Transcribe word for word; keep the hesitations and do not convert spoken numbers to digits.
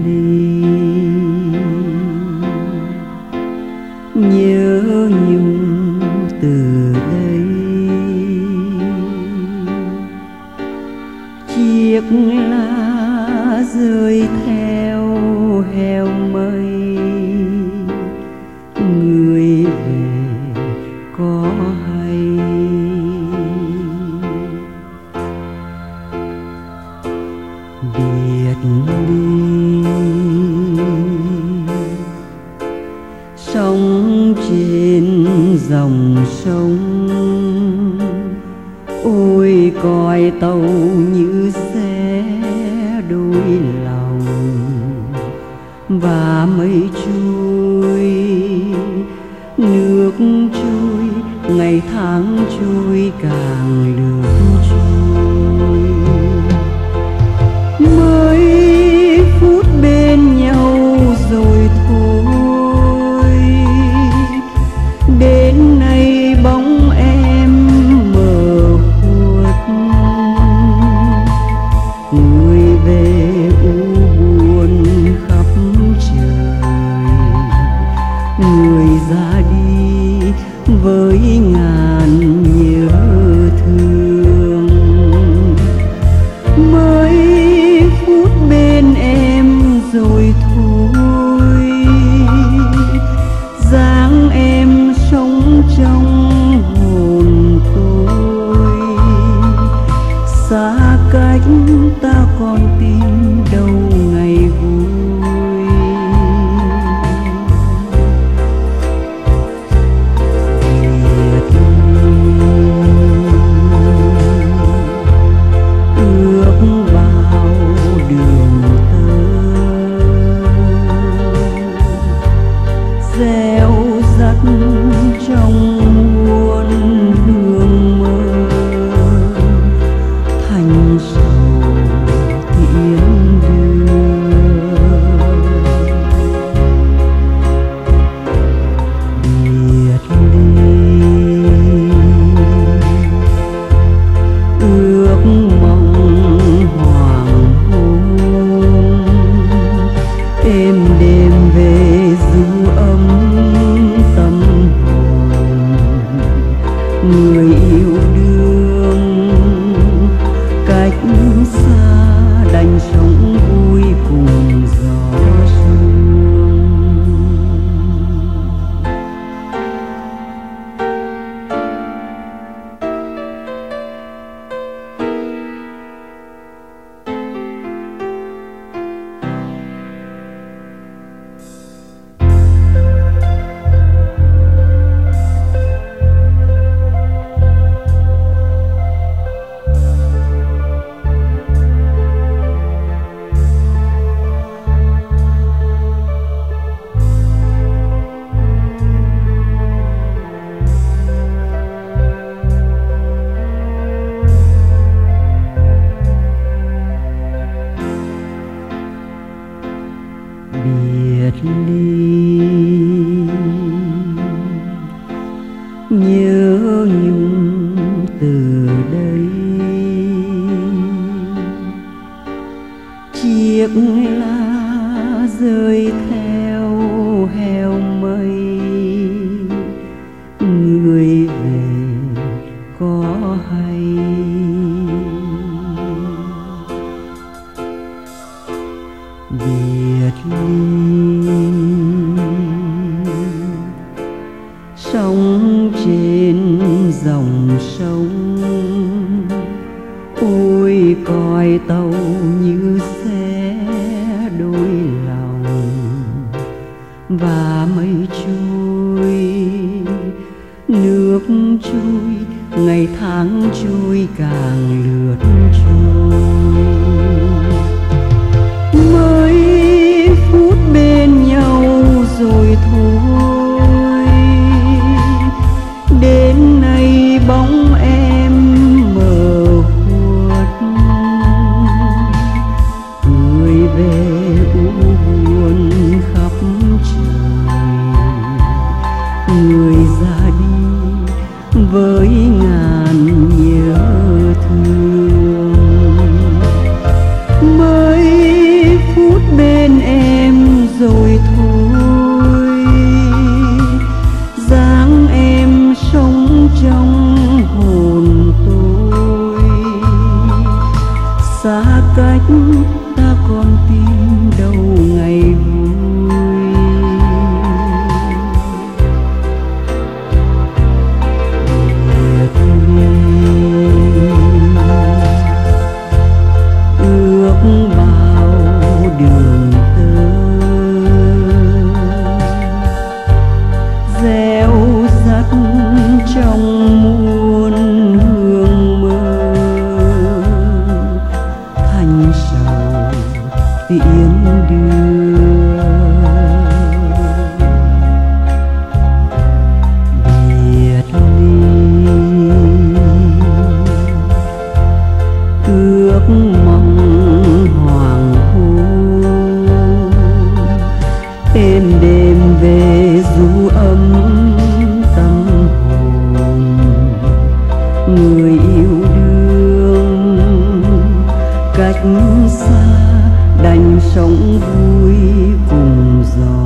ly. Nhớ nhung từ đây, chiếc lá rơi theo heo mây. Người về có hay biệt ly, sóng trên dòng sông. Ôi còi tàu như xé đôi lòng, và mây trôi nước trôi, ngày tháng trôi càng lượt trôi. Mới phút bên nhau rồi thôi, đến nay bóng em mờ khuất. Người về u buồn khắp trời, người ra đi với ngàn nhớ thương. Mới phút bên em rồi thôi, dáng em sống trong hồn tôi. Xa cách ta còn tìm đâu ngày vui. Biệt ước vào đường tơ, gieo rắt trong muôn hương mơ. Thành sầu tiễn đưa, biệt ly ước mong hoàng hôn. Êm đêm về du ấm tâm hồn, người yêu đương cách xa đành sống vui cùng gió sương. Biệt ly nhớ nhung từ đây, chiếc lá rơi theo heo mây. Người về có hay biệt ly, sóng trên dòng sông. Ôi còi tàu như xé đôi lòng, và mây trôi nước trôi, ngày tháng trôi càng lượt trôi. Mới phút bên nhau rồi thôi, đến nay bóng em mờ khuất. Người về u buồn khắp trời, người ra đi với ngàn nhớ thương. rồi thôi. Dáng em sống trong hồn tôi, xa cách ta còn tìm đâu ngày vui. Biệt ly ước bao đường tơ, gieo rắc trong muôn hương mơ, thành sầu tiễn đưa. Biệt ly ước mong hoàng hôn, êm đêm về du ấm tâm hồn. Người yêu đương cách xa đành sống vui cùng gió.